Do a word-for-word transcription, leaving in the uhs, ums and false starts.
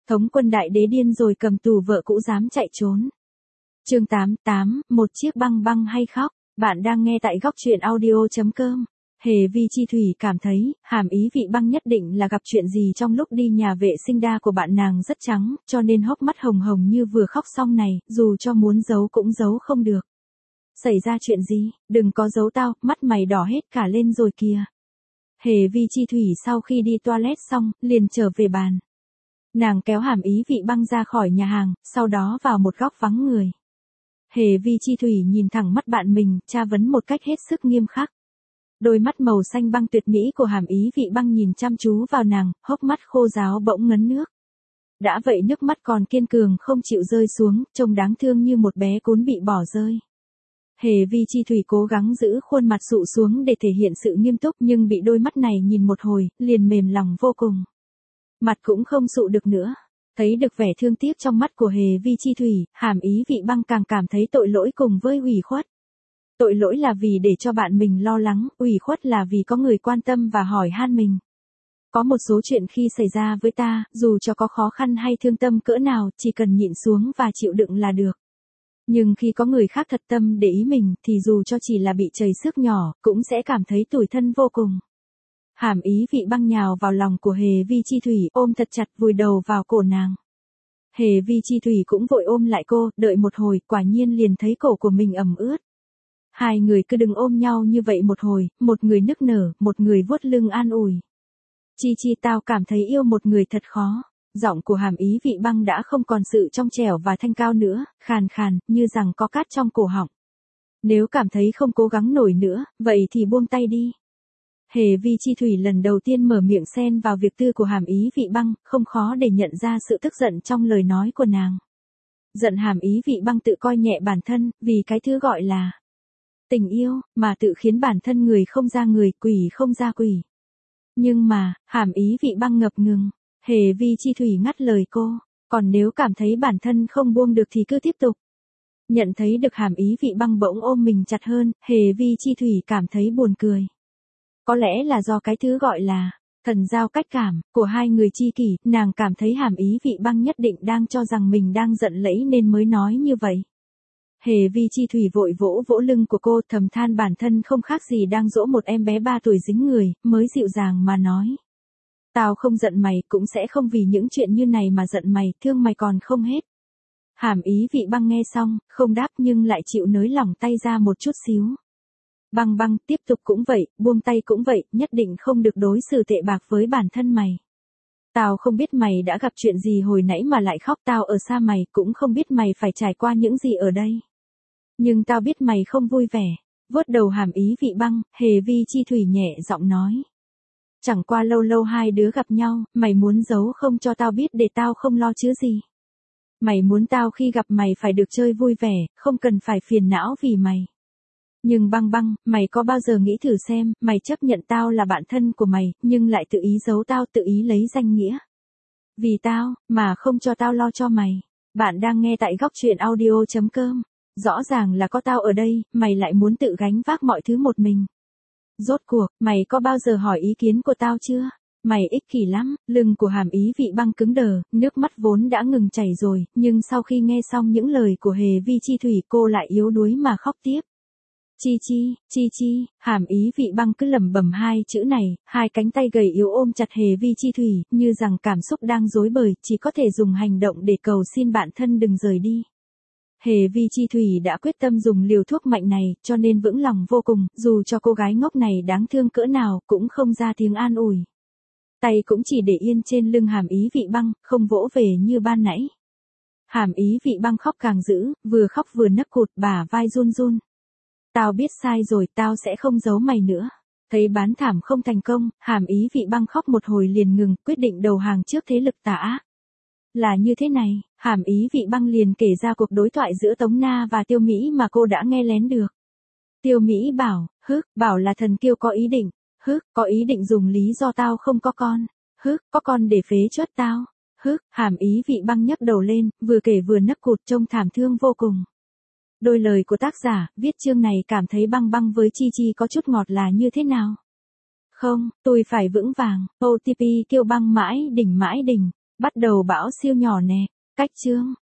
Thống quân đại đế điên rồi cầm tù vợ cũ dám chạy trốn. Chương tám tám, một chiếc băng băng hay khóc. Bạn đang nghe tại góc truyện audio chấm com. Hề Vi Chi Thủy cảm thấy, hàm ý vị băng nhất định là gặp chuyện gì trong lúc đi nhà vệ sinh đa của bạn nàng rất trắng, cho nên hốc mắt hồng hồng như vừa khóc xong này, dù cho muốn giấu cũng giấu không được. Xảy ra chuyện gì, đừng có giấu tao, mắt mày đỏ hết cả lên rồi kìa. Hề Vi Chi Thủy sau khi đi toilet xong, liền trở về bàn. Nàng kéo hàm ý vị băng ra khỏi nhà hàng, sau đó vào một góc vắng người. Hề Vi Chi Thủy nhìn thẳng mắt bạn mình, tra vấn một cách hết sức nghiêm khắc. Đôi mắt màu xanh băng tuyệt mỹ của hàm ý vị băng nhìn chăm chú vào nàng, hốc mắt khô ráo bỗng ngấn nước. Đã vậy nước mắt còn kiên cường không chịu rơi xuống, trông đáng thương như một bé cún bị bỏ rơi. Hề Vi Chi Thủy cố gắng giữ khuôn mặt dụ xuống để thể hiện sự nghiêm túc nhưng bị đôi mắt này nhìn một hồi, liền mềm lòng vô cùng. Mặt cũng không dụ được nữa. Thấy được vẻ thương tiếc trong mắt của Hề Vi Chi Thủy, hàm ý vị băng càng cảm thấy tội lỗi cùng với ủy khuất. Tội lỗi là vì để cho bạn mình lo lắng, ủy khuất là vì có người quan tâm và hỏi han mình. Có một số chuyện khi xảy ra với ta, dù cho có khó khăn hay thương tâm cỡ nào, chỉ cần nhịn xuống và chịu đựng là được. Nhưng khi có người khác thật tâm để ý mình, thì dù cho chỉ là bị chảy xước nhỏ, cũng sẽ cảm thấy tủi thân vô cùng. Hàm ý vị băng nhào vào lòng của Hề Vi Chi Thủy, ôm thật chặt vùi đầu vào cổ nàng. Hề Vi Chi Thủy cũng vội ôm lại cô, đợi một hồi, quả nhiên liền thấy cổ của mình ẩm ướt. Hai người cứ đứng ôm nhau như vậy một hồi, một người nức nở, một người vuốt lưng an ủi. Chi Chi, tao cảm thấy yêu một người thật khó. Giọng của hàm ý vị băng đã không còn sự trong trẻo và thanh cao nữa, khàn khàn, như rằng có cát trong cổ họng. Nếu cảm thấy không cố gắng nổi nữa, vậy thì buông tay đi. Hề Vi Chi Thủy lần đầu tiên mở miệng xen vào việc tư của hàm ý vị băng, không khó để nhận ra sự tức giận trong lời nói của nàng. Giận hàm ý vị băng tự coi nhẹ bản thân, vì cái thứ gọi là tình yêu, mà tự khiến bản thân người không ra người, quỷ không ra quỷ. Nhưng mà, hàm ý vị băng ngập ngừng. Hề Vi Chi Thủy ngắt lời cô, còn nếu cảm thấy bản thân không buông được thì cứ tiếp tục. Nhận thấy được hàm ý vị băng bỗng ôm mình chặt hơn, Hề Vi Chi Thủy cảm thấy buồn cười. Có lẽ là do cái thứ gọi là thần giao cách cảm của hai người chi kỷ, nàng cảm thấy hàm ý vị băng nhất định đang cho rằng mình đang giận lẫy nên mới nói như vậy. Hề Vi Chi Thủy vội vỗ vỗ lưng của cô, thầm than bản thân không khác gì đang dỗ một em bé ba tuổi dính người, mới dịu dàng mà nói. Tao không giận mày, cũng sẽ không vì những chuyện như này mà giận mày, thương mày còn không hết. Hàm ý vị băng nghe xong, không đáp nhưng lại chịu nới lỏng tay ra một chút xíu. Băng băng, tiếp tục cũng vậy, buông tay cũng vậy, nhất định không được đối xử tệ bạc với bản thân mày. Tao không biết mày đã gặp chuyện gì hồi nãy mà lại khóc, tao ở xa mày, cũng không biết mày phải trải qua những gì ở đây. Nhưng tao biết mày không vui vẻ. Vuốt đầu hàm ý vị băng, Hề Vi Chi Thủy nhẹ giọng nói. Chẳng qua lâu lâu hai đứa gặp nhau, mày muốn giấu không cho tao biết để tao không lo chứ gì. Mày muốn tao khi gặp mày phải được chơi vui vẻ, không cần phải phiền não vì mày. Nhưng băng băng, mày có bao giờ nghĩ thử xem, mày chấp nhận tao là bạn thân của mày, nhưng lại tự ý giấu tao, tự ý lấy danh nghĩa. Vì tao, mà không cho tao lo cho mày. Bạn đang nghe tại góc truyện audio chấm com. Rõ ràng là có tao ở đây, mày lại muốn tự gánh vác mọi thứ một mình. Rốt cuộc, mày có bao giờ hỏi ý kiến của tao chưa? Mày ích kỷ lắm. Lưng của hàm ý vị băng cứng đờ, nước mắt vốn đã ngừng chảy rồi, nhưng sau khi nghe xong những lời của Hề Vi Chi Thủy cô lại yếu đuối mà khóc tiếp. Chi Chi, Chi Chi, hàm ý vị băng cứ lẩm bẩm hai chữ này, hai cánh tay gầy yếu ôm chặt Hề Vi Chi Thủy, như rằng cảm xúc đang rối bời, chỉ có thể dùng hành động để cầu xin bạn thân đừng rời đi. Hề Vi Chi Thủy đã quyết tâm dùng liều thuốc mạnh này, cho nên vững lòng vô cùng, dù cho cô gái ngốc này đáng thương cỡ nào, cũng không ra tiếng an ủi. Tay cũng chỉ để yên trên lưng hàm ý vị băng, không vỗ về như ban nãy. Hàm ý vị băng khóc càng dữ, vừa khóc vừa nấc cụt, bả vai run run. Tao biết sai rồi, tao sẽ không giấu mày nữa. Thấy bán thảm không thành công, hàm ý vị băng khóc một hồi liền ngừng, quyết định đầu hàng trước thế lực tà ác. Là như thế này, hàm ý vị băng liền kể ra cuộc đối thoại giữa Tống Na và Tiêu Mỹ mà cô đã nghe lén được. Tiêu Mỹ bảo, hức, bảo là thần kiêu có ý định, hức, có ý định dùng lý do tao không có con, hức, có con để phế truất tao, hức, hàm ý vị băng nhấc đầu lên, vừa kể vừa nấc cụt trông thảm thương vô cùng. Đôi lời của tác giả, viết chương này cảm thấy băng băng với Chi Chi có chút ngọt là như thế nào? Không, tôi phải vững vàng, ô tê pê kêu băng mãi đỉnh mãi đỉnh. Bắt đầu bão siêu nhỏ nè. Cách chương